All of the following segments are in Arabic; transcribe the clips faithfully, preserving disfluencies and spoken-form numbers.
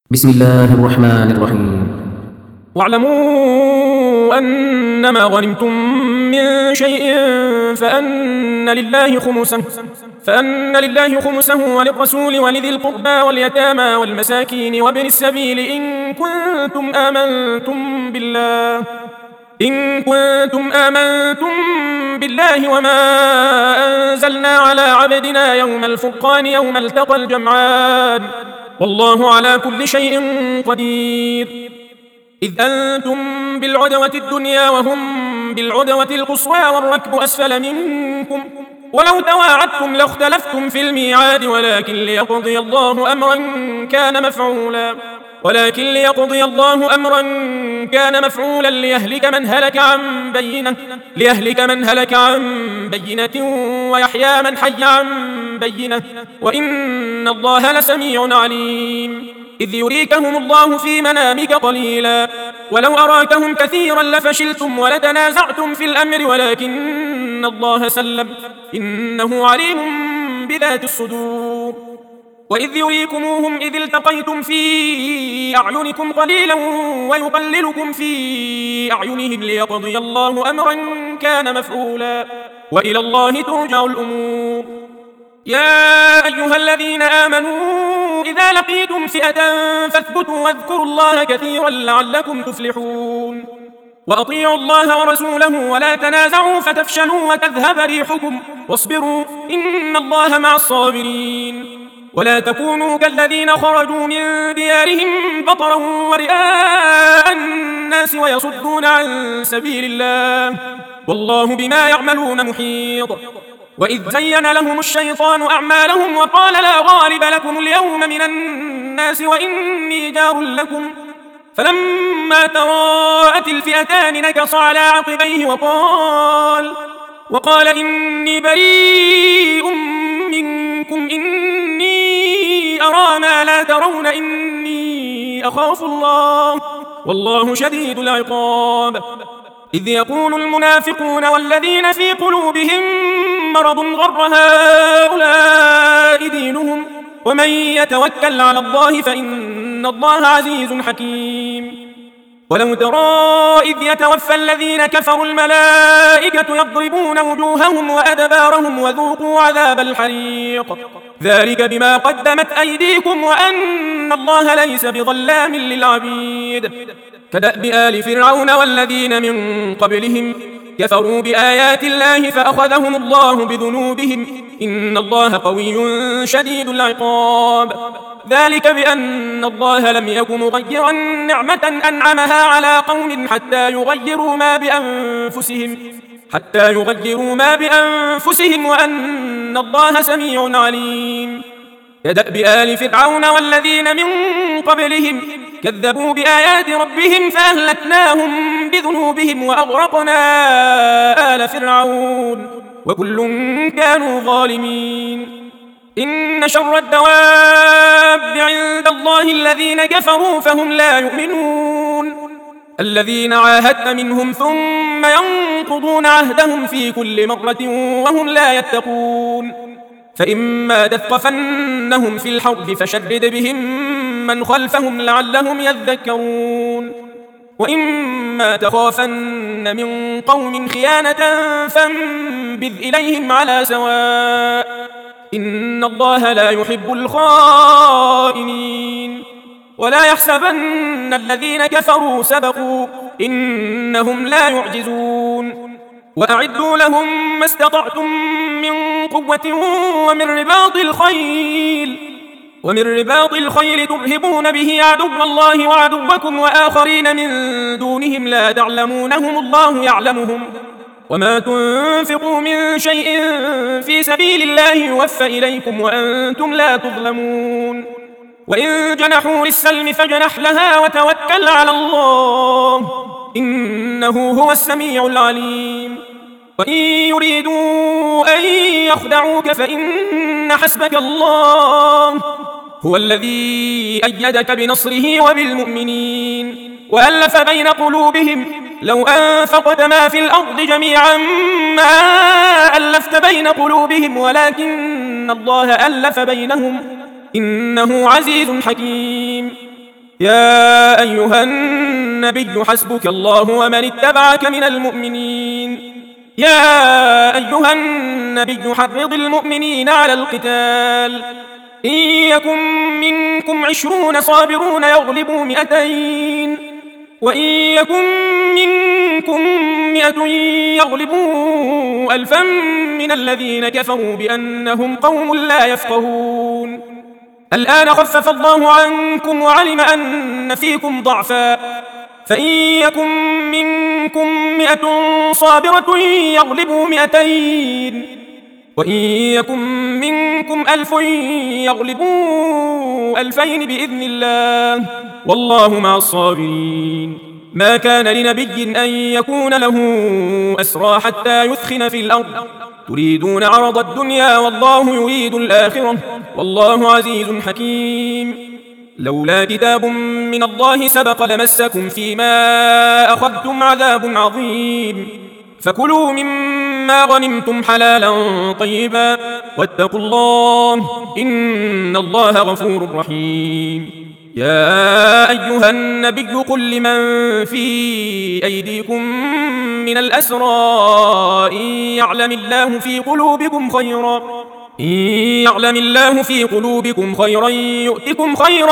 بسم الله الرحمن الرحيم. واعلموا أنما غنمتم من شيء فأن لله خمسه فأن لله خمسه وللرسول ولذي القربى واليتامى والمساكين وابن السبيل إن كنتم آمنتم بالله إن كنتم آمنتم بالله وما أنزلنا على عبدنا يوم الفرقان يوم التقى الجمعان والله على كل شيء قدير. إذ أنتم بالعدوة الدنيا وهم بالعدوة القصوى والركب أسفل منكم ولو تواعدتم لاختلفتم في الميعاد ولكن ليقضي الله أمرا كان مفعولا ولكن ليقضي الله أمرا كان مفعولا ليهلك من هلك عن بينة ليهلك من هلك عن بينة ويحيى من حي عن بينة وإن الله لسميع عليم. إذ يريكهم الله في منامك قليلا ولو أراكهم كثيرا لفشلتم ولتنازعتم في الأمر ولكن الله سلم إنه عليم بذات الصدور. وإذ يريكموهم إذ التقيتم في أعينكم قليلا ويقللكم في أعينهم ليقضي الله أمرا كان مفعولا وإلى الله ترجع الأمور. يا أيها الذين آمنوا إذا لقيتم فئة فاثبتوا واذكروا الله كثيرا لعلكم تفلحون. وأطيعوا الله ورسوله ولا تنازعوا فتفشلوا وتذهب ريحكم واصبروا إن الله مع الصابرين. ولا تكونوا كالذين خرجوا من ديارهم بطرا ورئاء الناس ويصدون عن سبيل الله والله بما يعملون محيط. وإذ زين لهم الشيطان أعمالهم وقال لا غالب لكم اليوم من الناس وإني جار لكم فلما تراءت الفئتان نكص على عقبيه وقال وقال إني بريء منكم إني أرى ما لا ترون إني أخاف الله والله شديد العقاب. إذ يقول المنافقون والذين في قلوبهم مرض غر هؤلاء دينهم ومن يتوكل على الله فإن الله عزيز حكيم. ولو ترى إذ يتوفى الذين كفروا الملائكة يضربون وجوههم وأدبارهم وذوقوا عذاب الحريق ذلك بما قدمت أيديكم وأن الله ليس بظلام للعبيد. كدأب آل فرعون والذين من قبلهم كفروا بآيات الله فأخذهم الله بذنوبهم إن الله قوي شديد العقاب. ذلك بأن الله لم يك مغيرا نعمة أنعمها على قوم حتى يغيروا ما بأنفسهم حتى يغيروا ما بأنفسهم وأن الله سميع عليم. كدأب آل فرعون والذين من قبلهم كذبوا بآيات ربهم فأهلكناهم بذنوبهم وأغرقنا آل فرعون وكل كانوا ظالمين. إن شر الدواب عند الله الذين كفروا فهم لا يؤمنون الذين عاهدت منهم ثم ينقضون عهدهم في كل مرة وهم لا يتقون. فإما تثقفنهم في الحرب فشرد بهم من خلفهم لعلهم يذكرون. وإما تخافن من قوم خيانة فانبذ إليهم على سواء إن الله لا يحب الخائنين. ولا يحسبن الذين كفروا سبقوا إنهم لا يعجزون. وأعدوا لهم ما استطعتم من قوة ومن رباط الخيل ومن رباط الخيل ترهبون به عدو الله وعدوكم وآخرين من دونهم لا تعلمونهم الله يعلمهم وما تنفقوا من شيء في سبيل الله يوفى إليكم وأنتم لا تظلمون. وإن جنحوا للسلم فاجنح لها وتوكل على الله إنه هو السميع العليم. وإن يريدوا أن يخدعوك فإن حسبك الله هو الذي أيدك بنصره وبالمؤمنين وألف بين قلوبهم لو أنفقت ما في الأرض جميعا ما ألفت بين قلوبهم ولكن الله ألف بينهم إنه عزيز حكيم. يا أيها النبي حسبك الله ومن اتبعك من المؤمنين يا أيها النبي حرض المؤمنين على القتال إن يكن منكم عشرون صابرون يغلبوا مئتين وإن يكن منكم مئة يغلبوا ألفا من الذين كفروا بأنهم قوم لا يفقهون الآن خفف الله عنكم وعلم أن فيكم ضعفا فإن يكن منكم مئة صابرة يغلبوا مئتين وإن يكن منكم ألف يغلبوا ألفين بإذن الله والله مع الصابرين ما كان لنبي أن يكون له أسرى حتى يثخن في الأرض تريدون عرض الدنيا والله يريد الآخرة والله عزيز حكيم لولا كتاب من الله سبق لمسكم فيما أخذتم عذاب عظيم فكلوا مما غنمتم حلالا طيبا واتقوا الله إن الله غفور رحيم يا أيها النبي قل لمن في أيديكم من الأسرى إن يعلم الله في قلوبكم خيرا إن يعلم الله في قلوبكم خيرا يؤتكم خيرا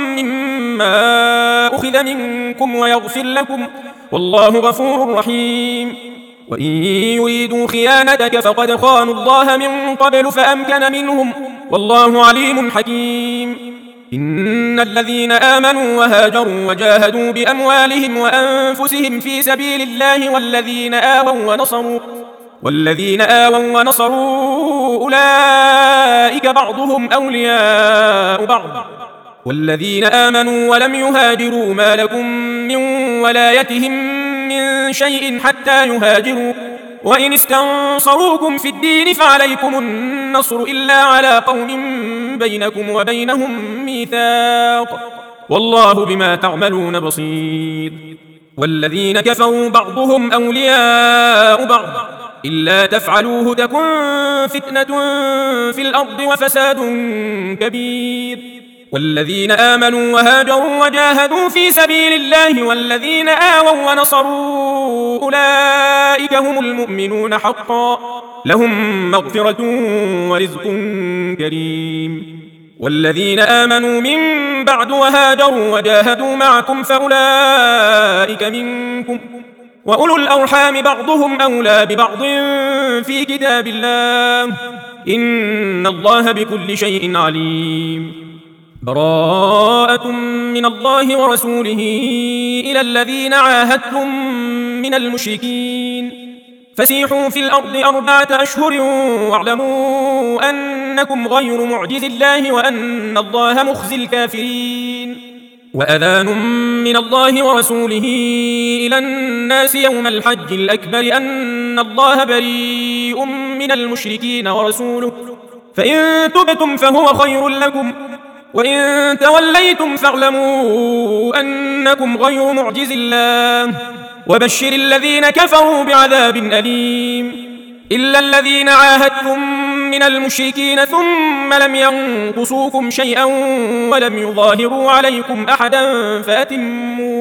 مما أخذ منكم ويغفر لكم والله غفور رحيم وإن يريدوا خيانتك فقد خانوا الله من قبل فأمكن منهم والله عليم حكيم إن الذين آمنوا وهاجروا وجاهدوا بأموالهم وأنفسهم في سبيل الله والذين آووا ونصروا والذين آووا ونصروا أولئك بعضهم أولياء بعض والذين آمنوا ولم يهاجروا ما لكم من ولايتهم من شيء حتى يهاجروا وإن استنصروكم في الدين فعليكم النصر إلا على قوم بينكم وبينهم ميثاق والله بما تعملون بصير والذين كفروا بعضهم أولياء بعض إلا تفعلوه تكن فتنة في الأرض وفساد كبير والذين آمنوا وهاجروا وجاهدوا في سبيل الله والذين آووا ونصروا أولئك هم المؤمنون حقا لهم مغفرة ورزق كريم والذين آمنوا من بعد وهاجروا وجاهدوا معكم فأولئك منكم وأولو الأرحام بعضهم أولى ببعض في كتاب الله إن الله بكل شيء عليم براءة من الله ورسوله إلى الذين عاهدتم من المشركين فسيحوا في الأرض أربعة أشهر واعلموا أنكم غير معجز الله وأن الله مخزي الكافرين وأذان من الله ورسوله إلى الناس يوم الحج الأكبر أن الله بريء من المشركين ورسوله فإن تبتم فهو خير لكم وإن توليتم فاعلموا أنكم غير معجز الله وبشر الذين كفروا بعذاب أليم إلا الذين عاهدتم من المشركين ثم لم ينقصوكم شيئا ولم يظاهروا عليكم أحدا فأتموا,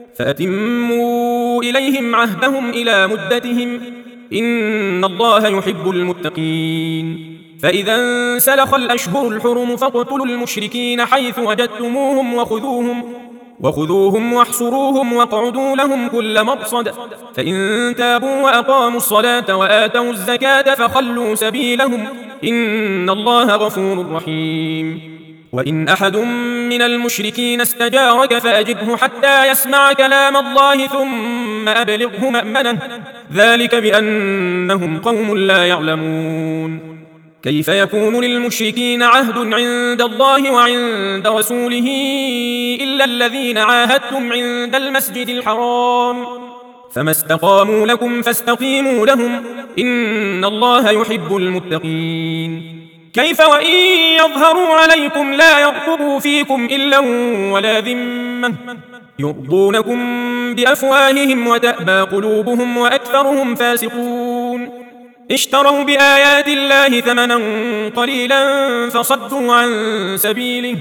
فأتموا إليهم عهدهم إلى مدتهم إن الله يحب المتقين فإذا انسلخ الأشهر الحرم فاقتلوا المشركين حيث وجدتموهم وخذوهم وخذوهم واحصروهم واقعدوا لهم كل مرصد فإن تابوا وأقاموا الصلاة وآتوا الزكاة فخلوا سبيلهم إن الله غفور رحيم وإن أحد من المشركين استجارك فأجبه حتى يسمع كلام الله ثم أبلغه مأمنه ذلك بأنهم قوم لا يعلمون كيف يكون للمشركين عهد عند الله وعند رسوله إلا الذين عاهدتم عند المسجد الحرام فما استقاموا لكم فاستقيموا لهم إن الله يحب المتقين كيف وإن يظهروا عليكم لا يرقبوا فيكم إلا ولا ذمة يرضونكم بأفواههم وتأبى قلوبهم وأكثرهم فاسقون اشتروا بآيات الله ثمنا قليلا فصدوا عن سبيله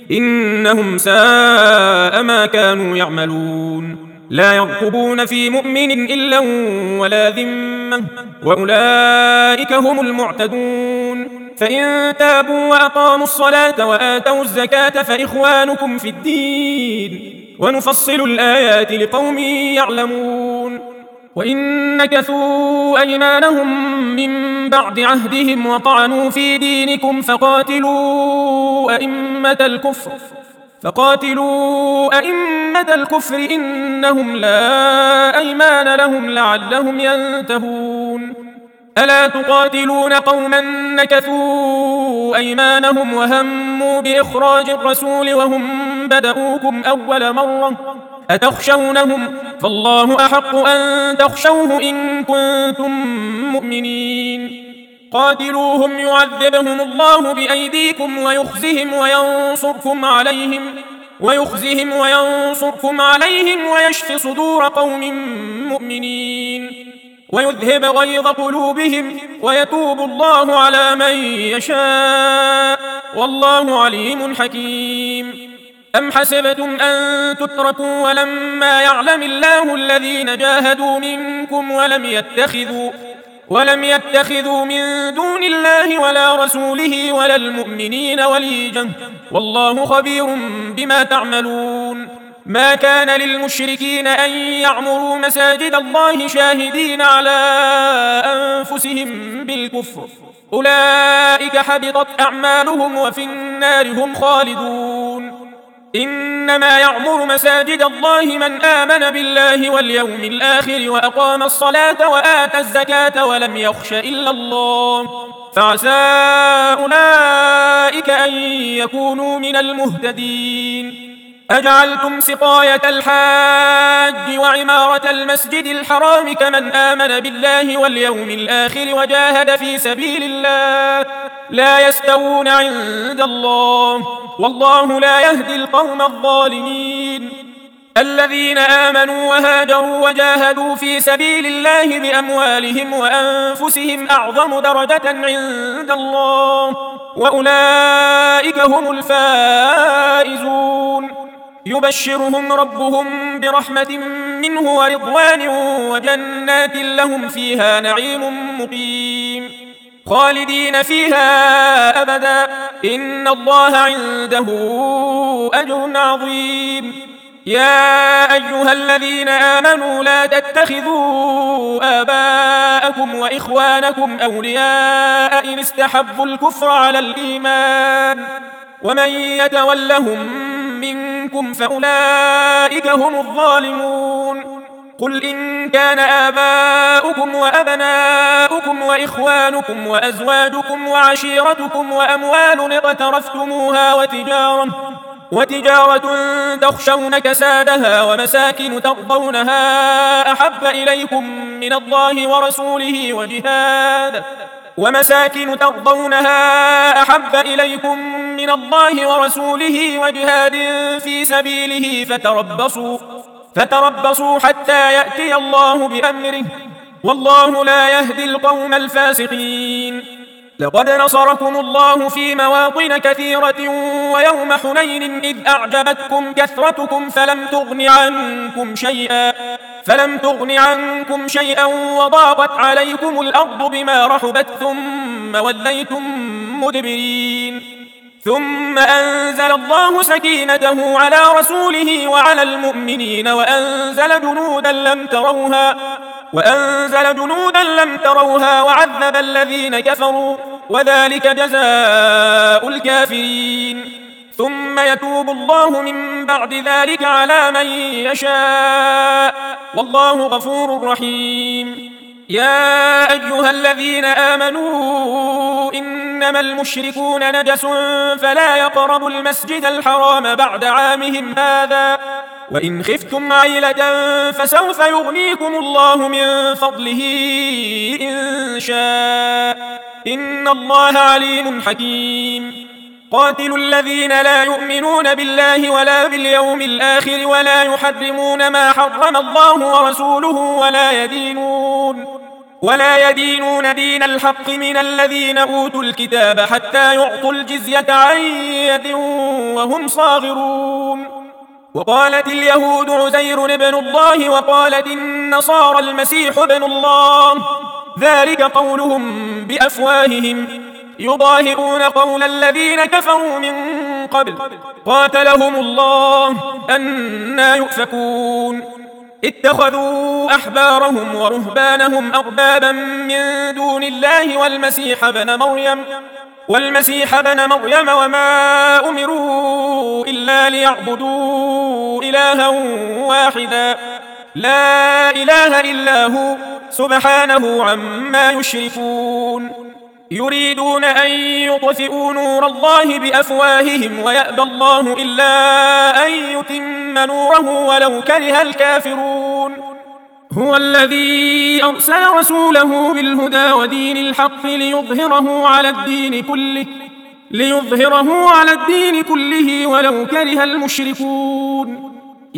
إنهم ساء ما كانوا يعملون لا يرقبون في مؤمن إلا ولا ذمة وأولئك هم المعتدون فإن تابوا وأقاموا الصلاة وآتوا الزكاة فإخوانكم في الدين ونفصل الآيات لقوم يعلمون وإن نكثوا أيمانهم من بعد عهدهم وطعنوا في دينكم فقاتلوا أئمة الكفر فقاتلوا أئمة الكفر إنهم لا أيمان لهم لعلهم ينتهون ألا تقاتلون قوما نكثوا أيمانهم وهموا بإخراج الرسول وهم بدؤوكم أول مرة أتخشونهم فالله أحق أن تخشوه إن كنتم مؤمنين قاتلوهم يعذبهم الله بأيديكم ويخزهم وينصركم عليهم ويخزهم وينصركم عليهم ويشف صدور قوم مؤمنين ويذهب غيظ قلوبهم ويتوب الله على من يشاء والله عليم حكيم أم حسبتم أن تتركوا ولما يعلم الله الذين جاهدوا منكم ولم يتخذوا ولم يتخذوا من دون الله ولا رسوله ولا المؤمنين وليجا والله خبير بما تعملون ما كان للمشركين أن يعمروا مساجد الله شاهدين على أنفسهم بالكفر أولئك حبطت أعمالهم وفي النار هم خالدون إنما يعمر مساجد الله من آمن بالله واليوم الآخر وأقام الصلاة وآتى الزكاة ولم يخش إلا الله فعسى أولئك أن يكونوا من المهتدين أجعلتم سقاية الحاج وعمارة المسجد الحرام كمن آمن بالله واليوم الآخر وجاهد في سبيل الله لا يستوون عند الله والله لا يهدي القوم الظالمين الذين آمنوا وهاجروا وجاهدوا في سبيل الله بأموالهم وأنفسهم أعظم درجة عند الله وأولئك هم الفائزون يبشرهم ربهم برحمة منه ورضوان وجنات لهم فيها نعيم مقيم خالدين فيها أبدا إن الله عنده أجر عظيم يا أيها الذين آمنوا لا تتخذوا آباءكم وإخوانكم أولياء إن استحبوا الكفر على الإيمان ومن يتولهم منكم فأولئك هم الظالمون قل إن كان آباؤكم وأبناؤكم وإخوانكم وأزواجكم وعشيرتكم وأموال اقترفتموها وتجارة وتجارة تخشون كسادها ومساكن ترضونها أحب إليكم من الله ورسوله وجهاد ومساكن ترضونها أحب إليكم من الله ورسوله وجهاد في سبيله فتربصوا فتربصوا حتى يأتي الله بأمره والله لا يهدي القوم الفاسقين لقد نصركم الله في مواطن كثيرة ويوم حنين إذ أعجبتكم كثرتكم فلم تغن عنكم شيئا فلم تغن عنكم شيئا وضاقت عليكم الأرض بما رحبت ثم وليتم مدبرين ثم أنزل الله سكينته على رسوله وعلى المؤمنين وأنزل جنودا لم تروها وأنزل جنودا لم تروها وعذب الذين كفروا وذلك جزاء الكافرين ثم يتوب الله من بعد ذلك على من يشاء والله غفور رحيم يا أيها الذين آمنوا إنما المشركون نجس فلا يقربوا المسجد الحرام بعد عامهم هذا وإن خفتم عيلة فسوف يغنيكم الله من فضله إن شاء إن الله عليم حكيم قاتلوا الذين لا يؤمنون بالله ولا باليوم الآخر ولا يحرمون ما حرم الله ورسوله ولا يدينون ولا يدينون دين من الحق من الذين أوتوا الكتاب حتى يعطوا الجزية عن يد وهم صاغرون. وقالت اليهود عزير ابن الله وقالت النصارى المسيح ابن الله، ذلك قولهم بأفواههم يضاهئون قول الذين كفروا من قبل قاتلهم الله أنى يؤفكون. اتخذوا أحبارهم ورهبانهم أربابا من دون الله والمسيح ابن مريم والمسيح ابن مريم وما أمروا إلا ليعبدوا إلها واحدا لا إله إلا هو سبحانه عما يشركون. يريدون أن يطفئوا نور الله بأفواههم ويأبى الله إلا أن يتم نوره ولو كره الكافرون. هو الذي أرسل رسوله بالهدى ودين الحق ليظهره على الدين كله ليظهره على الدين كله ولو كره المشركون.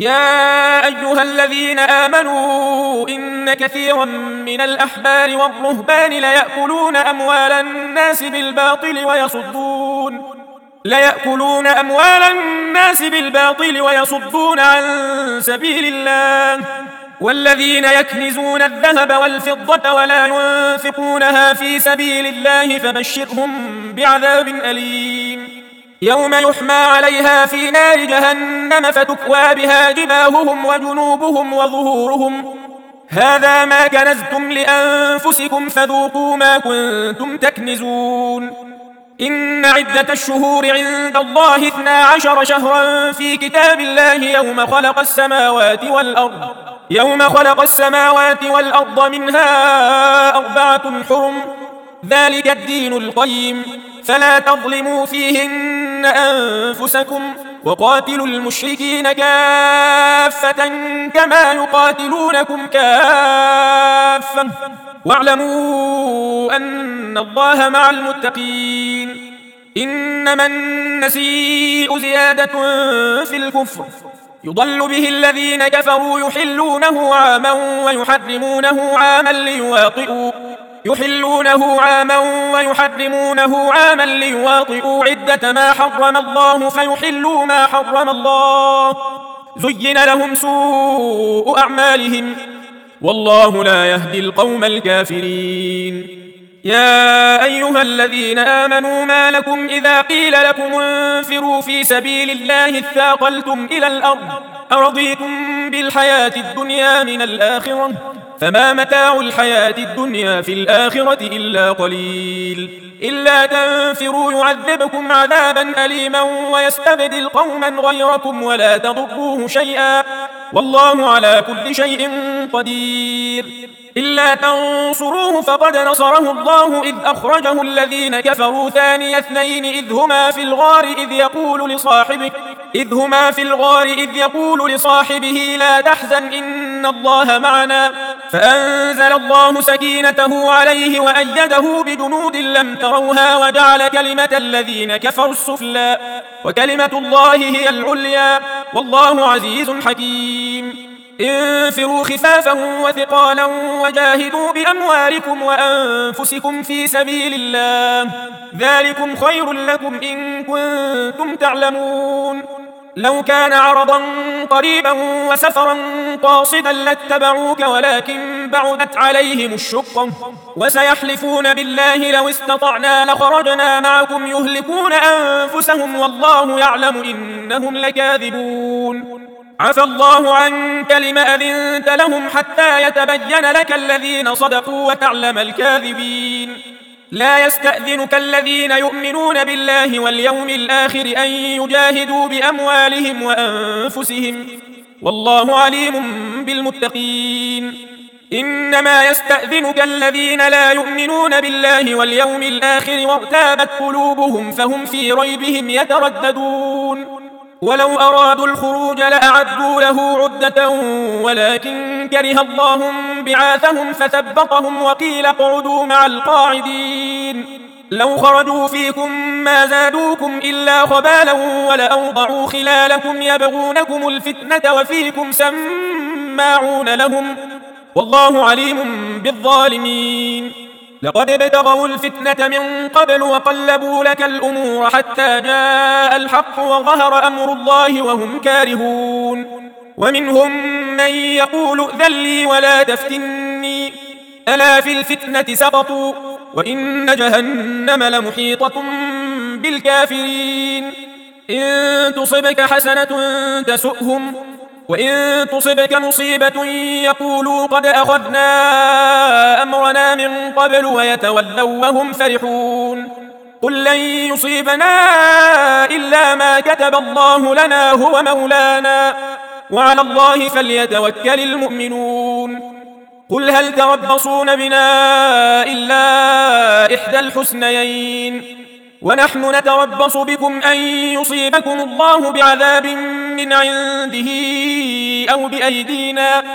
يا أيها الذين آمنوا إن كثيرا من الأحبار والرهبان ليأكلون أموال الناس بالباطل ويصدون ليأكلون أموال الناس بالباطل ويصدون عن سبيل الله. والذين يكنزون الذهب والفضة ولا ينفقونها في سبيل الله فبشرهم بعذاب أليم. يوم يحمى عليها في نار جهنم فتكوى بها جباههم وجنوبهم وظهورهم هذا ما كنزتم لأنفسكم فذوقوا ما كنتم تكنزون. إن عدة الشهور عند الله اثنا عشر شهرا في كتاب الله يوم خلق السماوات والأرض يوم خلق السماوات والأرض منها أربعة حرم ذلك الدين القيم فلا تظلموا فيهن أنفسكم وقاتلوا المشركين كافة كما يقاتلونكم كافة واعلموا أن الله مع المتقين. إنما النسيء زيادة في الكفر يضل به الذين كفروا يحلونه عاما ويحرمونه عاما ليواطئوا يحلونه عاما ويحرمونه عاما ليواطئوا عدة ما حرم الله فيحلوا ما حرم الله زين لهم سوء أعمالهم والله لا يهدي القوم الكافرين. يا أيها الذين آمنوا ما لكم إذا قيل لكم انفروا في سبيل الله اثاقلتم إلى الأرض أرضيتم بالحياة الدنيا من الآخرة فما متاع الحياة الدنيا في الآخرة إلا قليل. إلا تنفروا يعذبكم عذابا أليما ويستبدل قوما غيركم ولا تضروه شيئا والله على كل شيء قدير. إلا تنصروه فقد نصره الله إذ أخرجه الذين كفروا ثاني اثنين إذ هما في الغار إذ يقول لصاحبه إذ هما في الغار إذ يقول لصاحبه لا تحزن إن الله معنا فأنزل الله سكينته عليه وأيده بجنود لم تروها وجعل كلمة الذين كفروا السفلى وكلمة الله هي العليا والله عزيز حكيم. انفروا خفافا وثقالا وجاهدوا بأموالكم وأنفسكم في سبيل الله ذلكم خير لكم إن كنتم تعلمون. لو كان عرضا قريبا وسفرا قاصدا لاتبعوك ولكن بعدت عليهم الشقة وسيحلفون بالله لو استطعنا لخرجنا معكم يهلكون أنفسهم والله يعلم إنهم لكاذبون. عفى الله عنك لم أذنت لهم حتى يتبين لك الذين صدقوا وتعلم الكاذبين. لا يستأذنك الذين يؤمنون بالله واليوم الآخر أن يجاهدوا بأموالهم وأنفسهم والله عليم بالمتقين. إنما يستأذنك الذين لا يؤمنون بالله واليوم الآخر وارتابت قلوبهم فهم في ريبهم يترددون. ولو أرادوا الخروج لأعدوا له عدة ولكن كره الله بعاثهم فثبطهم وقيل اقعدوا مع القاعدين. لو خرجوا فيكم ما زادوكم إلا خبالا ولأوضعوا خلالكم يبغونكم الفتنة وفيكم سماعون لهم والله عليم بالظالمين. لقد ابتغوا الفتنة من قبل وقلبوا لك الأمور حتى جاء الحق وظهر أمر الله وهم كارهون. ومنهم من يقول ائذن لي ولا تفتني ألا في الفتنة سقطوا وإن جهنم لمحيطة بالكافرين. إن تصبك حسنة تسؤهم وإن تصبك مصيبة يقولوا قد أخذنا أمرنا من قبل ويتولوا وهم فرحون. قل لن يصيبنا إلا ما كتب الله لنا هو مولانا وعلى الله فليتوكل المؤمنون. قل هل تربصون بنا إلا إحدى الحسنيين ونحن نتربص بكم أن يصيبكم الله بعذاب من عنده أو بأيدينا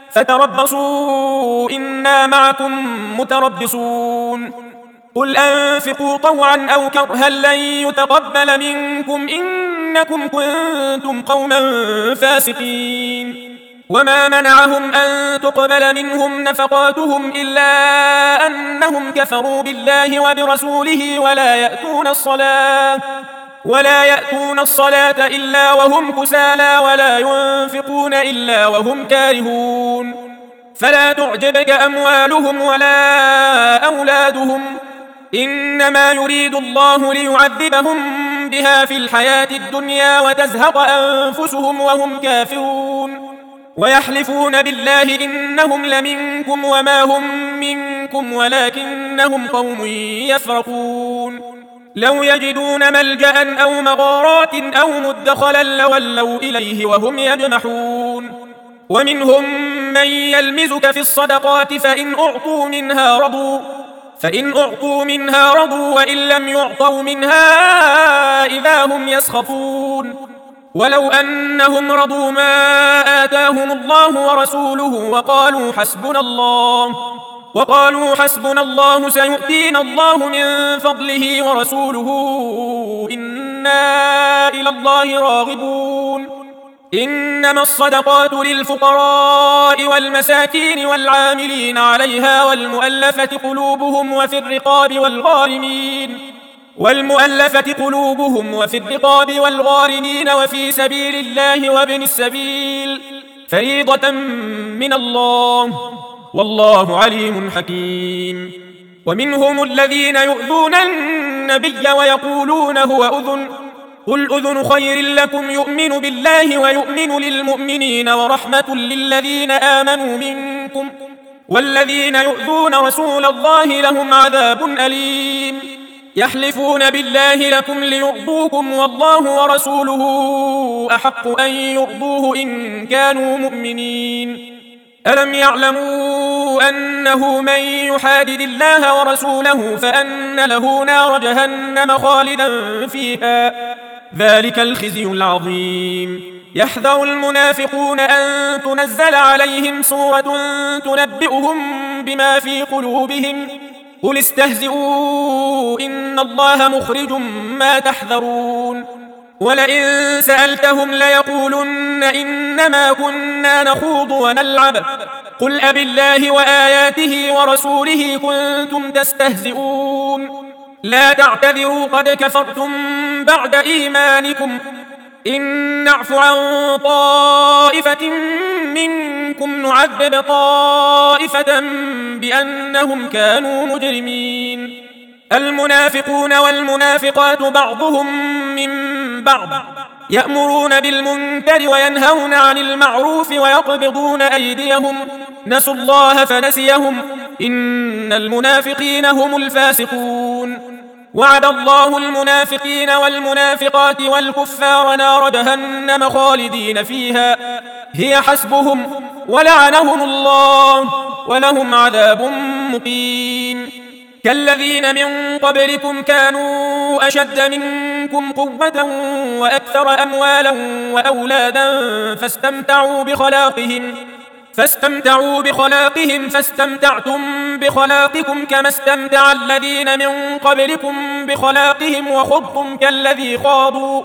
فتربصوا إنا معكم متربصون. قل أنفقوا طوعا أو كرها لن يتقبل منكم إنكم كنتم قوما فاسقين. وما منعهم أن تقبل منهم نفقاتهم إلا أنهم كفروا بالله وبرسوله ولا يأتون الصلاة ولا يأتون الصلاة إلا وهم كسالى ولا ينفقون إلا وهم كارهون. فلا تعجبك أموالهم ولا أولادهم إنما يريد الله ليعذبهم بها في الحياة الدنيا وتزهق أنفسهم وهم كافرون. ويحلفون بالله إنهم لمنكم وما هم منكم ولكنهم قوم يفرقون. لو يجدون ملجأ أو مغارات أو مدخلا لولوا إليه وهم يجمحون. ومنهم من يلمزك في الصدقات فإن أعطوا منها رضوا فإن أعطوا منها رضوا وإن لم يعطوا منها إذا هم يسخطون. ولو أنهم رضوا ما آتاهم الله ورسوله وقالوا حسبنا الله وقالوا حسبنا الله سيؤتينا الله من فضله ورسوله إنا إلى الله راغبون. إنما الصدقات للفقراء والمساكين والعاملين عليها والمؤلفة قلوبهم وفي الرقاب والغارمين والمؤلفة قلوبهم وفي الرقاب والغارمين وفي سبيل الله وابن السبيل فريضة من الله والله عليم حكيم. ومنهم الذين يؤذون النبي ويقولون هو أذن قل أذن خير لكم يؤمن بالله ويؤمن للمؤمنين ورحمة للذين آمنوا منكم والذين يؤذون رسول الله لهم عذاب أليم. يحلفون بالله لكم ليرضوكم والله ورسوله أحق أن يرضوه إن كانوا مؤمنين. ألم يعلموا أنه من يحادد الله ورسوله فأن له نار جهنم خالدا فيها ذلك الخزي العظيم. يحذر المنافقون أن تنزل عليهم سورة تنبئهم بما في قلوبهم قل استهزئوا إن الله مخرج ما تحذرون. ولئن سألتهم ليقولن إنما كنا نخوض ونلعب قل أبالله وآياته ورسوله كنتم تستهزئون لا تعتذروا قد كفرتم بعد إيمانكم إن نعف عن طائفة منكم نعذب طائفة بأنهم كانوا مجرمين. المنافقون والمنافقات بعضهم من بعض يأمرون بالمنكر وينهون عن المعروف ويقبضون أيديهم نسوا الله فنسيهم إن المنافقين هم الفاسقون. وعد الله المنافقين والمنافقات والكفار نار جهنم خالدين فيها هي حسبهم ولعنهم الله ولهم عذاب مقيم. كالذين من قبلكم كانوا أشد منكم قوة وأكثر أموالا وأولادا فاستمتعوا بخلاقهم فاستمتعوا بخلاقهم فاستمتعتم بخلاقكم كما استمتع الذين من قبلكم بخلاقهم وخضتم كالذي خاضوا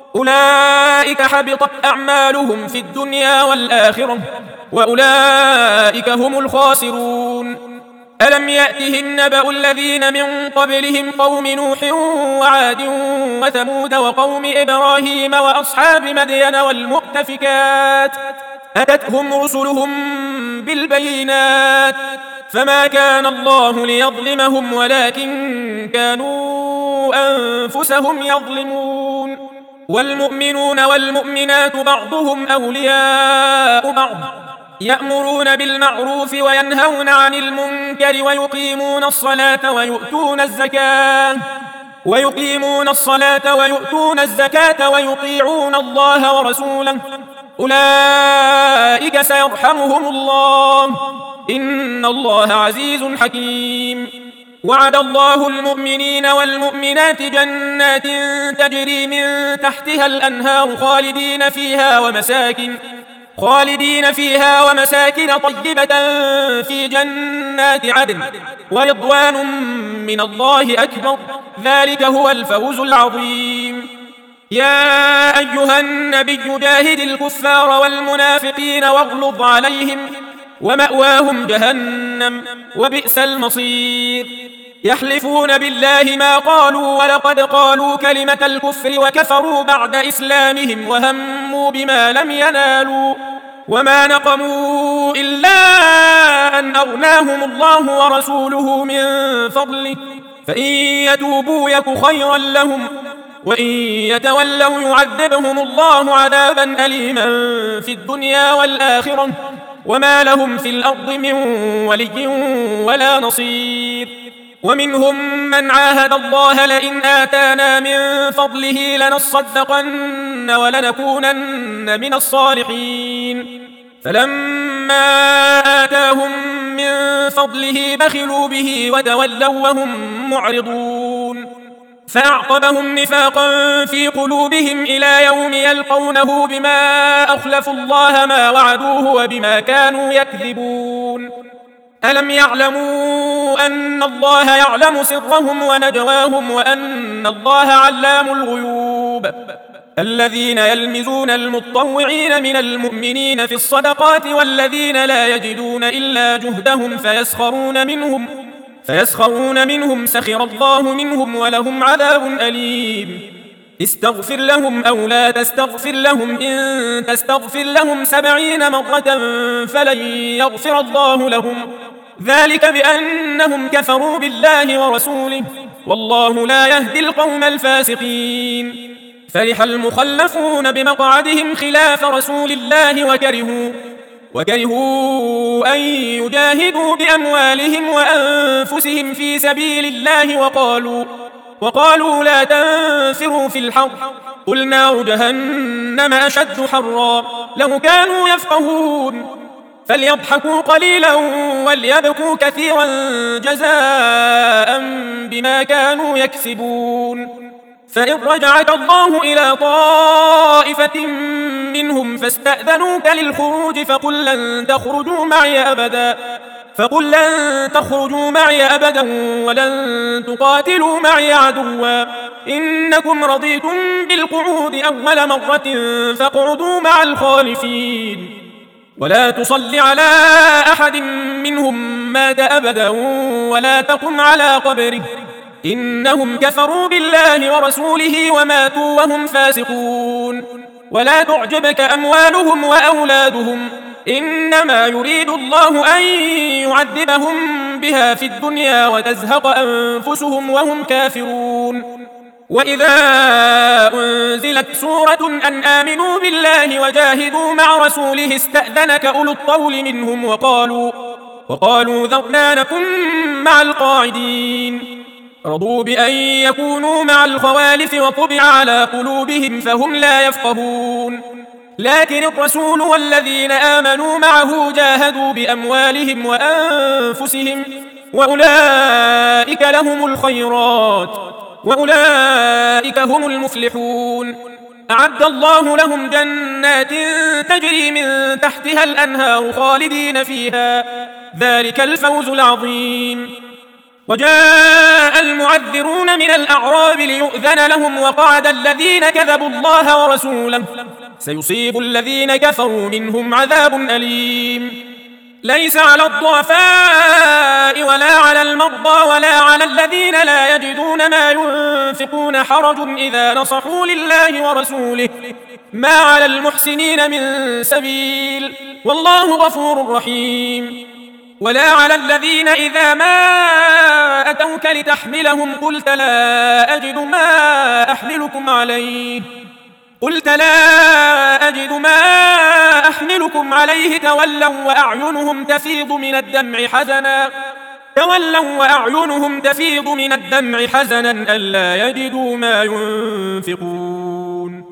أولئك حبطت أعمالهم في الدنيا والآخرة وأولئك هم الخاسرون. ألم يأتهم نبأ الذين من قبلهم قوم نوح وعاد وثمود وقوم إبراهيم وأصحاب مدين والمؤتفكات أتتهم رسلهم بالبينات فما كان الله ليظلمهم ولكن كانوا أنفسهم يظلمون والمؤمنون والمؤمنات بعضهم أولياء بعض يأمرون بالمعروف وينهون عن المنكر ويقيمون الصلاة ويؤتون الزكاة ويقيمون الصلاة ويؤتون الزكاة ويطيعون الله ورسوله أولئك سيرحمهم الله إن الله عزيز حكيم وعد الله المؤمنين والمؤمنات جنات تجري من تحتها الأنهار خالدين فيها ومساكن خالدين فيها ومساكن طيبة في جنات عدن ورضوان من الله أكبر ذلك هو الفوز العظيم يا أيها النبي جاهد الكفار والمنافقين واغلظ عليهم ومأواهم جهنم وبئس المصير يحلفون بالله ما قالوا ولقد قالوا كلمة الكفر وكفروا بعد إسلامهم وهموا بما لم ينالوا وما نقموا إلا أن أغناهم الله ورسوله من فضله فإن يتوبوا يك خيرا لهم وإن يتولوا يعذبهم الله عذابا أليما في الدنيا والآخرة وما لهم في الأرض من ولي ولا نصير ومنهم من عاهد الله لئن آتانا من فضله لنصدقن ولنكونن من الصالحين فلما آتاهم من فضله بخلوا به وتولوا وهم معرضون فأعقبهم نفاقا في قلوبهم إلى يوم يلقونه بما أخلفوا الله ما وعدوه وبما كانوا يكذبون ألم يعلموا أن الله يعلم سرهم ونجواهم وأن الله علام الغيوب الذين يلمزون المطوعين من المؤمنين في الصدقات والذين لا يجدون إلا جهدهم فيسخرون منهم فيسخرون منهم سخر الله منهم ولهم عذاب أليم استغفر لهم أو لا تستغفر لهم إن تستغفر لهم سبعين مرة فلن يغفر الله لهم ذلك بأنهم كفروا بالله ورسوله والله لا يهدي القوم الفاسقين فرح المخلفون بمقعدهم خلاف رسول الله وكرهوا وكرهوا أن يجاهدوا بأموالهم وأنفسهم في سبيل الله وقالوا وقالوا لا تنفروا في الحر قل نار جهنم أشد حرا لو كانوا يفقهون فليضحكوا قليلا وليبكوا كثيرا جزاء بما كانوا يكسبون فإن رجعك الله إلى طائفة منهم فاستأذنوك للخروج فقل لن تخرجوا معي أبدا فقل لن تخرجوا معي أبدا ولن تقاتلوا معي عدوا إنكم رضيتم بالقعود أول مرة فاقعدوا مع الخالفين ولا تصل على أحد منهم مات أبدا ولا تقم على قبره إنهم كفروا بالله ورسوله وماتوا وهم فاسقون ولا تعجبك أموالهم وأولادهم إنما يريد الله أن يعذبهم بها في الدنيا وتزهق أنفسهم وهم كافرون وإذا أنزلت سورة أن آمنوا بالله وجاهدوا مع رسوله استأذنك أولو الطول منهم وقالوا وقالوا ذرنا نكن مع القاعدين رضوا بأن يكونوا مع الخوالف وطبع على قلوبهم فهم لا يفقهون لكن الرسول والذين آمنوا معه جاهدوا بأموالهم وأنفسهم وأولئك لهم الخيرات وأولئك هم المفلحون أعد الله لهم جنات تجري من تحتها الأنهار خالدين فيها ذلك الفوز العظيم وجاء المعذرون من الأعراب ليؤذن لهم وقعد الذين كذبوا الله ورسوله سيصيب الذين كفروا منهم عذاب أليم ليس على الضعفاء ولا على المرضى ولا على الذين لا يجدون ما ينفقون حرج إذا نصحوا لله ورسوله ما على المحسنين من سبيل والله غفور رحيم. ولا على الذين إذا ما أتوك لتحملهم قلت لا أجد ما أحملكم عليه قلت لا أجد ما أحملكم عليه تولوا وأعينهم تفيض من الدمع حزنا تولوا وأعينهم تفيض من الدمع حزنا ألا يجدوا ما ينفقون